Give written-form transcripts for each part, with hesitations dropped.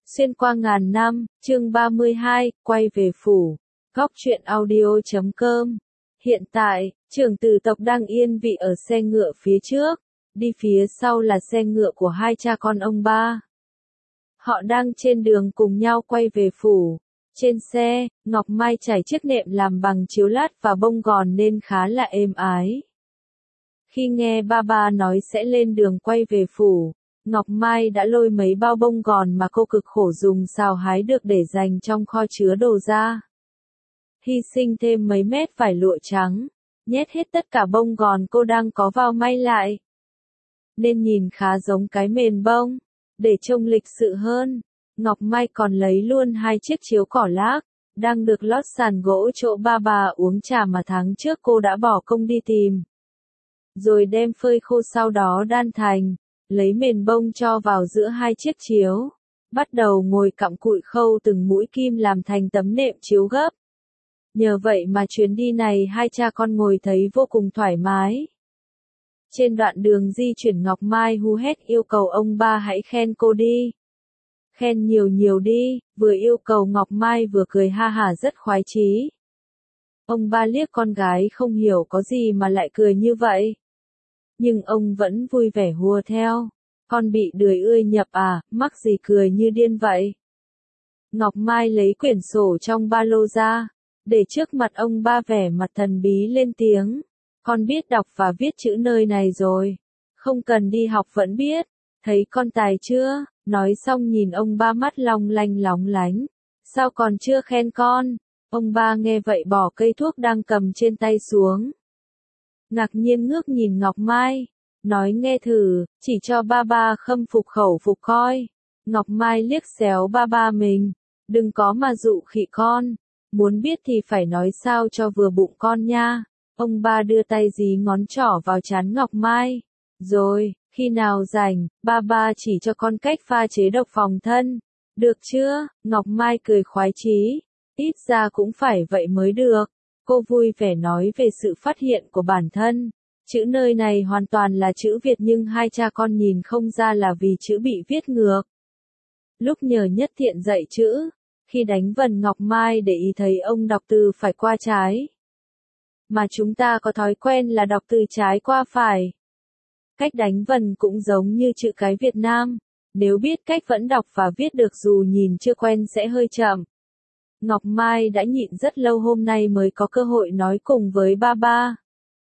Xuyên qua ngàn năm, chương 32, quay về phủ. Góc truyện audio.com. Hiện tại, trưởng tử tộc đang yên vị ở xe ngựa phía trước, đi phía sau là xe ngựa của hai cha con ông ba. Họ đang trên đường cùng nhau quay về phủ. Trên xe, Ngọc Mai trải chiếc nệm làm bằng chiếu lát và bông gòn nên khá là êm ái. Khi nghe ba nói sẽ lên đường quay về phủ, Ngọc Mai đã lôi mấy bao bông gòn mà cô cực khổ dùng xào hái được để dành trong kho chứa đồ ra. Hy sinh thêm mấy mét vải lụa trắng, nhét hết tất cả bông gòn cô đang có vào may lại. Nên nhìn khá giống cái mền bông. Để trông lịch sự hơn, Ngọc Mai còn lấy luôn hai chiếc chiếu cỏ lác, đang được lót sàn gỗ chỗ ba uống trà mà tháng trước cô đã bỏ công đi tìm. Rồi đem phơi khô sau đó đan thành, lấy mền bông cho vào giữa hai chiếc chiếu, bắt đầu ngồi cặm cụi khâu từng mũi kim làm thành tấm nệm chiếu gấp. Nhờ vậy mà chuyến đi này hai cha con ngồi thấy vô cùng thoải mái. Trên đoạn đường di chuyển Ngọc Mai hu hét yêu cầu ông ba hãy khen cô đi. Khen nhiều đi, vừa yêu cầu Ngọc Mai vừa cười ha hả rất khoái chí. Ông ba liếc con gái không hiểu có gì mà lại cười như vậy. Nhưng ông vẫn vui vẻ hùa theo. Con bị đười ươi nhập à, mắc gì cười như điên vậy. Ngọc Mai lấy quyển sổ trong ba lô ra, để trước mặt ông ba vẻ mặt thần bí lên tiếng. Con biết đọc và viết chữ nơi này rồi. Không cần đi học vẫn biết. Thấy con tài chưa? Nói xong nhìn ông ba mắt long lanh lóng lánh. Sao còn chưa khen con? Ông ba nghe vậy bỏ cây thuốc đang cầm trên tay xuống. Ngạc nhiên ngước nhìn Ngọc Mai. Nói nghe thử, chỉ cho ba khâm phục khẩu phục coi. Ngọc Mai liếc xéo ba mình. Đừng có mà dụ khị con. Muốn biết thì phải nói sao cho vừa bụng con nha. Ông ba đưa tay dí ngón trỏ vào trán Ngọc Mai. Rồi, khi nào rảnh, ba chỉ cho con cách pha chế độc phòng thân. Được chưa? Ngọc Mai cười khoái chí. Ít ra cũng phải vậy mới được. Cô vui vẻ nói về sự phát hiện của bản thân. Chữ nơi này hoàn toàn là chữ Việt nhưng hai cha con nhìn không ra là vì chữ bị viết ngược. Lúc nhờ Nhất Thiện dạy chữ, khi đánh vần Ngọc Mai để ý thấy ông đọc từ phải qua trái. Mà chúng ta có thói quen là đọc từ trái qua phải. Cách đánh vần cũng giống như chữ cái Việt Nam. Nếu biết cách vẫn đọc và viết được dù nhìn chưa quen sẽ hơi chậm. Ngọc Mai đã nhịn rất lâu hôm nay mới có cơ hội nói cùng với ba.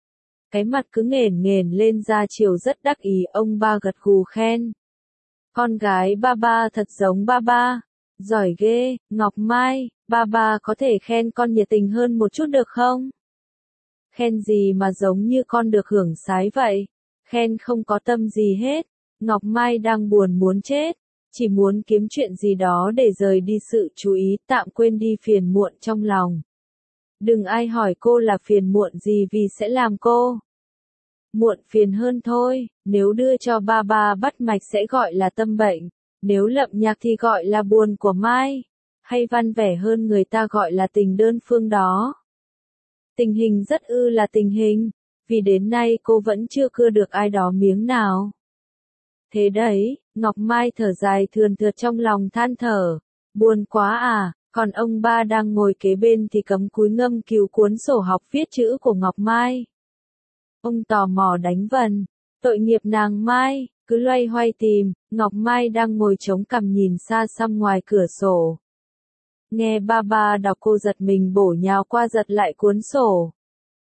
Cái mặt cứ nghển lên ra chiều rất đắc ý ông ba gật gù khen. Con gái ba thật giống ba. Giỏi ghê, Ngọc Mai, ba có thể khen con nhiệt tình hơn một chút được không? Khen gì mà giống như con được hưởng sái vậy? Khen không có tâm gì hết. Ngọc Mai đang buồn muốn chết. Chỉ muốn kiếm chuyện gì đó để rời đi sự chú ý tạm quên đi phiền muộn trong lòng. Đừng ai hỏi cô là phiền muộn gì vì sẽ làm cô muộn phiền hơn thôi. Nếu đưa cho ba bắt mạch sẽ gọi là tâm bệnh. Nếu lậm nhạc thì gọi là buồn của Mai. Hay văn vẻ hơn người ta gọi là tình đơn phương đó. Tình hình rất là tình hình. Vì đến nay cô vẫn chưa cưa được ai đó miếng nào. Thế đấy, Ngọc Mai thở dài thườn thượt trong lòng than thở. Buồn quá à, còn ông ba đang ngồi kế bên thì cấm cúi ngâm cứu cuốn sổ học viết chữ của Ngọc Mai. Ông tò mò đánh vần. Tội nghiệp nàng Mai, cứ loay hoay tìm, Ngọc Mai đang ngồi chống cằm nhìn xa xăm ngoài cửa sổ. Nghe ba đọc cô giật mình bổ nhào qua giật lại cuốn sổ.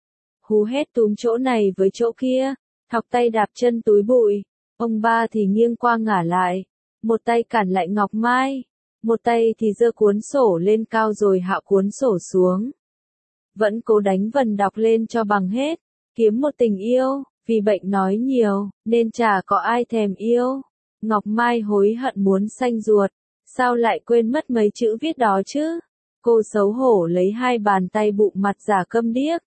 Hú hét túm chỗ này với chỗ kia, thọc tay đạp chân túi bụi. Ông ba thì nghiêng qua ngả lại, một tay cản lại Ngọc Mai, một tay thì giơ cuốn sổ lên cao rồi hạ cuốn sổ xuống. Vẫn cố đánh vần đọc lên cho bằng hết, kiếm một tình yêu, vì bệnh nói nhiều, nên chả có ai thèm yêu. Ngọc Mai hối hận muốn xanh ruột, sao lại quên mất mấy chữ viết đó chứ? Cô xấu hổ lấy hai bàn tay bụng mặt giả câm điếc.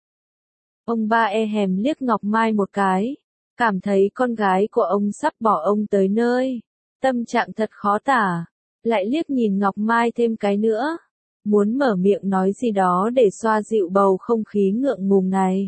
Ông ba hèm liếc Ngọc Mai một cái. Cảm thấy con gái của ông sắp bỏ ông tới nơi. Tâm trạng thật khó tả. Lại liếc nhìn Ngọc Mai thêm cái nữa. Muốn mở miệng nói gì đó để xoa dịu bầu không khí ngượng ngùng này.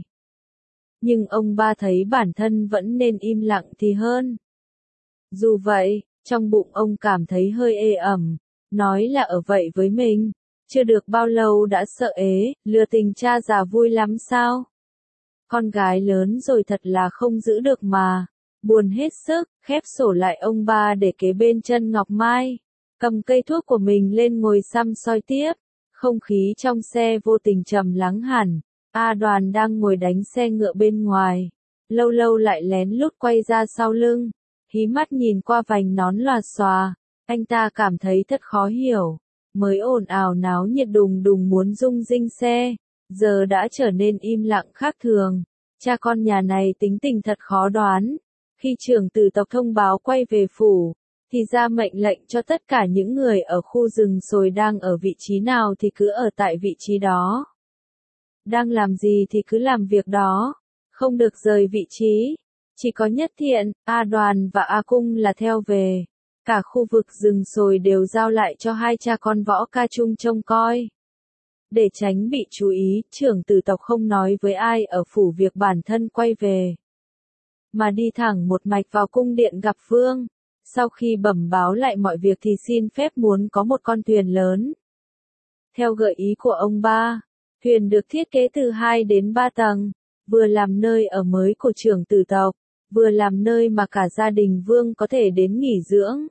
Nhưng ông ba thấy bản thân vẫn nên im lặng thì hơn. Dù vậy, trong bụng ông cảm thấy hơi ê ẩm. nói là ở vậy với mình. Chưa được bao lâu đã sợ ế, lừa tình cha già vui lắm sao? Con gái lớn rồi thật là không giữ được mà. Buồn hết sức, khép sổ lại ông ba để kế bên chân Ngọc Mai. Cầm cây thuốc của mình lên ngồi săm soi tiếp. Không khí trong xe vô tình trầm lắng hẳn. A Đoàn đang ngồi đánh xe ngựa bên ngoài. Lâu lâu lại lén lút quay ra sau lưng. Hí mắt nhìn qua vành nón lòa xòa. Anh ta cảm thấy thật khó hiểu. Mới ồn ào náo nhiệt đùng đùng muốn rung rinh xe. Giờ đã trở nên im lặng khác thường. Cha con nhà này tính tình thật khó đoán. Khi trưởng tử tộc thông báo quay về phủ, thì ra mệnh lệnh cho tất cả những người ở khu rừng sồi đang ở vị trí nào thì cứ ở tại vị trí đó. Đang làm gì thì cứ làm việc đó, không được rời vị trí. Chỉ có Nhất Thiện, A Đoàn và A Cung là theo về. Cả khu vực rừng sồi đều giao lại cho hai cha con Võ Ca Trung trông coi. Để tránh bị chú ý, trưởng tử tộc không nói với ai ở phủ việc bản thân quay về, mà đi thẳng một mạch vào cung điện gặp Vương. Sau khi bẩm báo lại mọi việc thì xin phép muốn có một con thuyền lớn. Theo gợi ý của ông ba, thuyền được thiết kế từ 2 đến 3 tầng, vừa làm nơi ở mới của trưởng tử tộc, vừa làm nơi mà cả gia đình Vương có thể đến nghỉ dưỡng.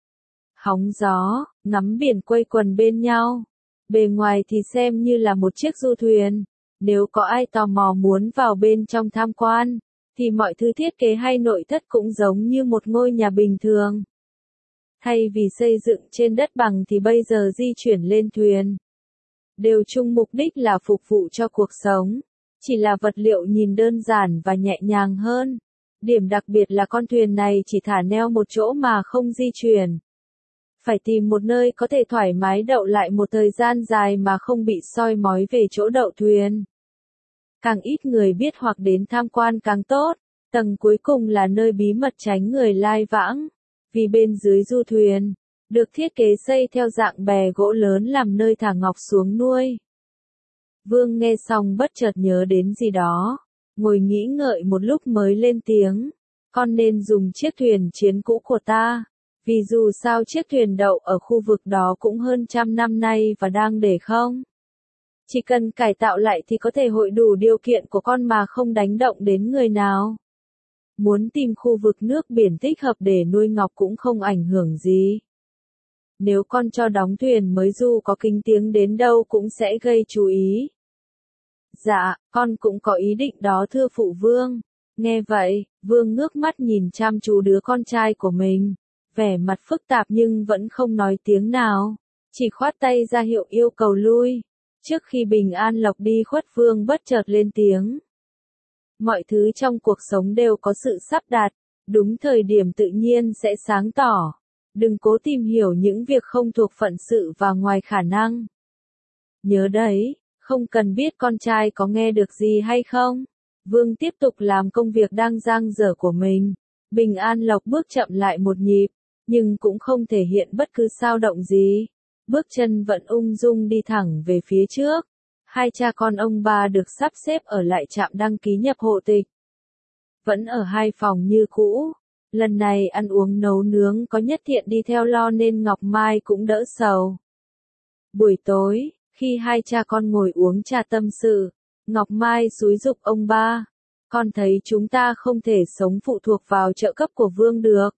Hóng gió, ngắm biển quây quần bên nhau. Bề ngoài thì xem như là một chiếc du thuyền. Nếu có ai tò mò muốn vào bên trong tham quan, thì mọi thứ thiết kế hay nội thất cũng giống như một ngôi nhà bình thường. Thay vì xây dựng trên đất bằng thì bây giờ di chuyển lên thuyền. Đều chung mục đích là phục vụ cho cuộc sống. Chỉ là vật liệu nhìn đơn giản và nhẹ nhàng hơn. Điểm đặc biệt là con thuyền này chỉ thả neo một chỗ mà không di chuyển. Phải tìm một nơi có thể thoải mái đậu lại một thời gian dài mà không bị soi mói về chỗ đậu thuyền. Càng ít người biết hoặc đến tham quan càng tốt. Tầng cuối cùng là nơi bí mật tránh người lai vãng. Vì bên dưới du thuyền, được thiết kế xây theo dạng bè gỗ lớn làm nơi thả ngọc xuống nuôi. Vương nghe xong bất chợt nhớ đến gì đó. Ngồi nghĩ ngợi một lúc mới lên tiếng. Con nên dùng chiếc thuyền chiến cũ của ta. Vì dù sao chiếc thuyền đậu ở khu vực đó cũng hơn 100 năm nay và đang để không. Chỉ cần cải tạo lại thì có thể hội đủ điều kiện của con mà không đánh động đến người nào. Muốn tìm khu vực nước biển thích hợp để nuôi ngọc cũng không ảnh hưởng gì. Nếu con cho đóng thuyền mới dù có kính tiếng đến đâu cũng sẽ gây chú ý. Dạ, con cũng có ý định đó thưa phụ vương. Nghe vậy, Vương ngước mắt nhìn chăm chú đứa con trai của mình. Vẻ mặt phức tạp nhưng vẫn không nói tiếng nào. Chỉ khoát tay ra hiệu yêu cầu lui. Trước khi Bình An Lộc đi khuất, Vương bất chợt lên tiếng. Mọi thứ trong cuộc sống đều có sự sắp đặt. Đúng thời điểm tự nhiên sẽ sáng tỏ. Đừng cố tìm hiểu những việc không thuộc phận sự và ngoài khả năng. Nhớ đấy, không cần biết con trai có nghe được gì hay không. Vương tiếp tục làm công việc đang dang dở của mình. Bình An Lộc bước chậm lại một nhịp, nhưng cũng không thể hiện bất cứ dao động gì. Bước chân vẫn ung dung đi thẳng về phía trước. Hai cha con ông ba được sắp xếp ở lại trạm đăng ký nhập hộ tịch. Vẫn ở 2 phòng như cũ. Lần này ăn uống nấu nướng có Nhất Thiện đi theo lo nên Ngọc Mai cũng đỡ sầu. Buổi tối, khi hai cha con ngồi uống trà tâm sự, Ngọc Mai xúi giục ông ba. Con thấy chúng ta không thể sống phụ thuộc vào trợ cấp của Vương được.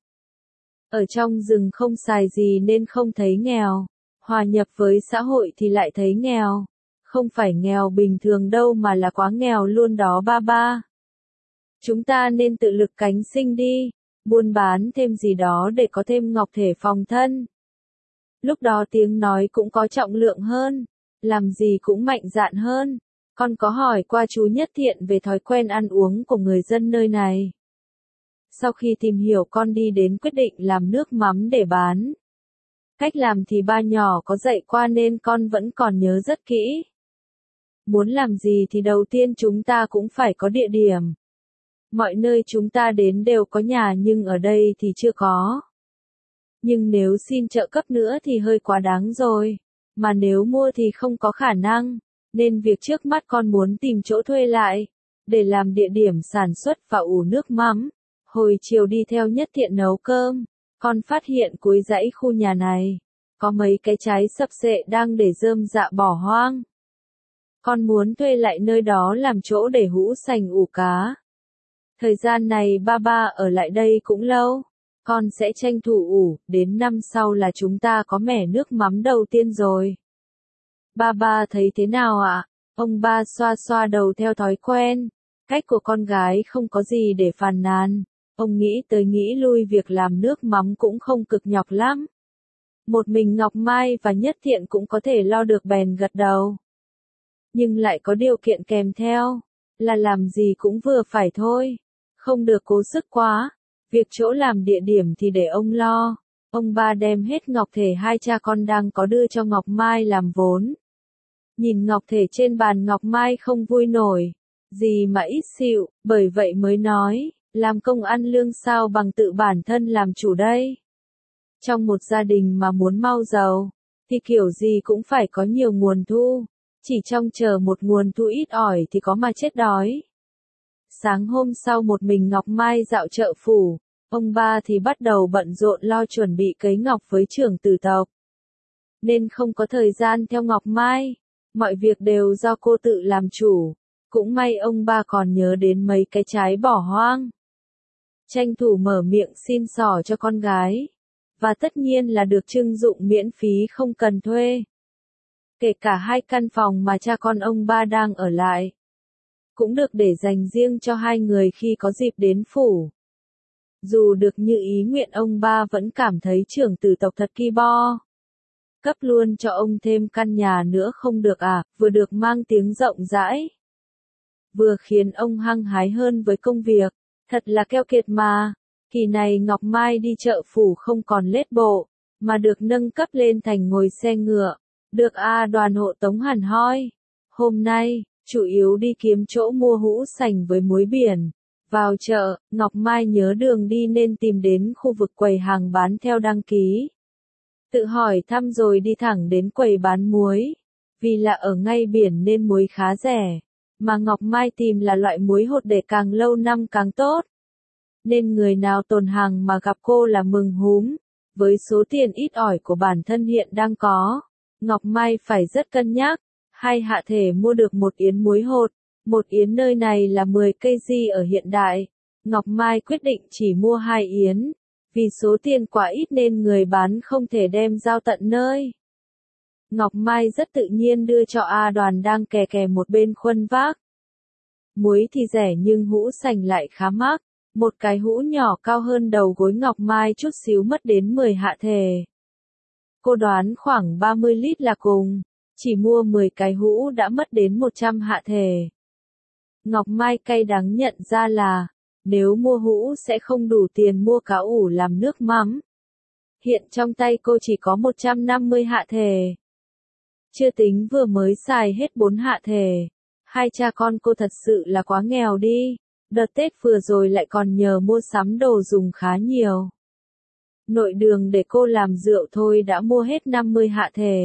Ở trong rừng không xài gì nên không thấy nghèo. Hòa nhập với xã hội thì lại thấy nghèo. Không phải nghèo bình thường đâu mà là quá nghèo luôn đó ba ba. Chúng ta nên tự lực cánh sinh đi. Buôn bán thêm gì đó để có thêm ngọc thể phòng thân. Lúc đó tiếng nói cũng có trọng lượng hơn. Làm gì cũng mạnh dạn hơn. Con có hỏi qua chú Nhất Thiện về thói quen ăn uống của người dân nơi này. Sau khi tìm hiểu con đi đến quyết định làm nước mắm để bán. Cách làm thì ba nhỏ có dạy qua nên con vẫn còn nhớ rất kỹ. Muốn làm gì thì đầu tiên chúng ta cũng phải có địa điểm. Mọi nơi chúng ta đến đều có nhà nhưng ở đây thì chưa có. Nhưng nếu xin trợ cấp nữa thì hơi quá đáng rồi. Mà nếu mua thì không có khả năng. Nên việc trước mắt con muốn tìm chỗ thuê lại. Để làm địa điểm sản xuất và ủ nước mắm. Hồi chiều đi theo Nhất Thiện nấu cơm. Con phát hiện cuối dãy khu nhà này. có mấy cái trái sập sệ đang để rơm rạ bỏ hoang. Con muốn thuê lại nơi đó làm chỗ để hũ sành ủ cá. Thời gian này ba ba ở lại đây cũng lâu. Con sẽ tranh thủ ủ, đến năm sau là chúng ta có mẻ nước mắm đầu tiên rồi. Ba ba thấy thế nào ạ? Ông ba xoa xoa đầu theo thói quen. Cách của con gái không có gì để phàn nàn. Ông nghĩ tới nghĩ lui việc làm nước mắm cũng không cực nhọc lắm. Một mình Ngọc Mai và Nhất Thiện cũng có thể lo được bèn gật đầu. Nhưng lại có điều kiện kèm theo, là làm gì cũng vừa phải thôi. Không được cố sức quá. Việc chỗ làm địa điểm thì để ông lo. Ông ba đem hết ngọc thể hai cha con đang có đưa cho Ngọc Mai làm vốn. Nhìn ngọc thể trên bàn Ngọc Mai không vui nổi. Gì mà ít xịu, bởi vậy mới nói, làm công ăn lương sao bằng tự bản thân làm chủ đây. Trong một gia đình mà muốn mau giàu, thì kiểu gì cũng phải có nhiều nguồn thu. Chỉ trông chờ một nguồn thu ít ỏi thì có mà chết đói. Sáng hôm sau một mình Ngọc Mai dạo chợ phủ, ông ba thì bắt đầu bận rộn lo chuẩn bị cấy ngọc với trưởng tử tộc. Nên không có thời gian theo Ngọc Mai, mọi việc đều do cô tự làm chủ. Cũng may ông ba còn nhớ đến mấy cái trái bỏ hoang. Tranh thủ mở miệng xin xỏ cho con gái. Và tất nhiên là được trưng dụng miễn phí không cần thuê. Kể cả hai căn phòng mà cha con ông ba đang ở lại. Cũng được để dành riêng cho hai người khi có dịp đến phủ. Dù được như ý nguyện ông ba vẫn cảm thấy trưởng tử tộc thật ki bo. Cấp luôn cho ông thêm căn nhà nữa không được à, vừa được mang tiếng rộng rãi. Vừa khiến ông hăng hái hơn với công việc, thật là keo kiệt mà. Kỳ này Ngọc Mai đi chợ phủ không còn lết bộ, mà được nâng cấp lên thành ngồi xe ngựa, được đoàn hộ tống hẳn hoi. Hôm nay, chủ yếu đi kiếm chỗ mua hũ sành với muối biển. Vào chợ, Ngọc Mai nhớ đường đi nên tìm đến khu vực quầy hàng bán theo đăng ký. Tự hỏi thăm rồi đi thẳng đến quầy bán muối. Vì là ở ngay biển nên muối khá rẻ. Mà Ngọc Mai tìm là loại muối hột để càng lâu năm càng tốt. Nên người nào tồn hàng mà gặp cô là mừng húm. Với số tiền ít ỏi của bản thân hiện đang có, Ngọc Mai phải rất cân nhắc. Hai hạ thể mua được một yến muối hột. Một yến nơi này là 10 cây di ở hiện đại. Ngọc Mai quyết định chỉ mua 2 yến. Vì số tiền quá ít nên người bán không thể đem giao tận nơi. Ngọc Mai rất tự nhiên đưa cho Đoàn đang kè kè một bên khuân vác. Muối thì rẻ nhưng hũ sành lại khá mắc. Một cái hũ nhỏ cao hơn đầu gối Ngọc Mai chút xíu mất đến 10 hạ thể. Cô đoán khoảng 30 lít là cùng. Chỉ mua 10 cái hũ đã mất đến 100 hạ thể. Ngọc Mai cay đắng nhận ra là, nếu mua hũ sẽ không đủ tiền mua cá ủ làm nước mắm. Hiện trong tay cô chỉ có 150 hạ thể. Chưa tính vừa mới xài hết 4 hạ thể. Hai cha con cô thật sự là quá nghèo đi. Đợt Tết vừa rồi lại còn nhờ mua sắm đồ dùng khá nhiều. Nội đường để cô làm rượu thôi đã mua hết 50 hạ thể.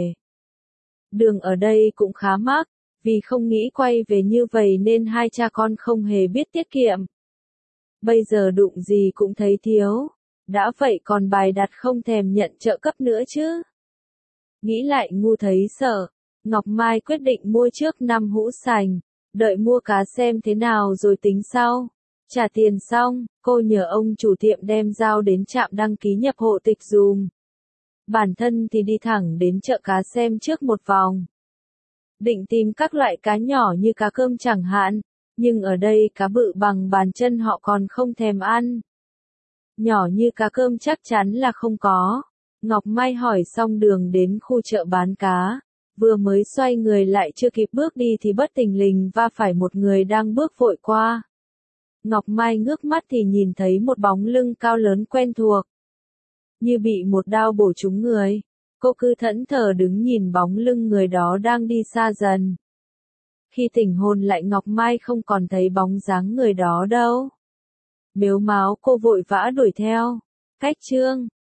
Đường ở đây cũng khá mắc. Vì không nghĩ quay về như vậy nên hai cha con không hề biết tiết kiệm. Bây giờ đụng gì cũng thấy thiếu. Đã vậy còn bài đặt không thèm nhận trợ cấp nữa chứ. Nghĩ lại ngu thấy sợ. Ngọc Mai quyết định mua trước 5 hũ sành. Đợi mua cá xem thế nào rồi tính sau. Trả tiền xong, cô nhờ ông chủ tiệm đem dao đến trạm đăng ký nhập hộ tịch dùm. Bản thân thì đi thẳng đến chợ cá xem trước một vòng. Định tìm các loại cá nhỏ như cá cơm chẳng hạn, nhưng ở đây cá bự bằng bàn chân họ còn không thèm ăn. Nhỏ như cá cơm chắc chắn là không có. Ngọc Mai hỏi xong đường đến khu chợ bán cá. Vừa mới xoay người lại chưa kịp bước đi thì bất thình lình va phải một người đang bước vội qua. Ngọc Mai ngước mắt thì nhìn thấy một bóng lưng cao lớn quen thuộc. Như bị một đao bổ trúng người. Cô cứ thẫn thờ đứng nhìn bóng lưng người đó đang đi xa dần. Khi tỉnh hồn lại Ngọc Mai không còn thấy bóng dáng người đó đâu. Mếu máo cô vội vã đuổi theo. Cách chương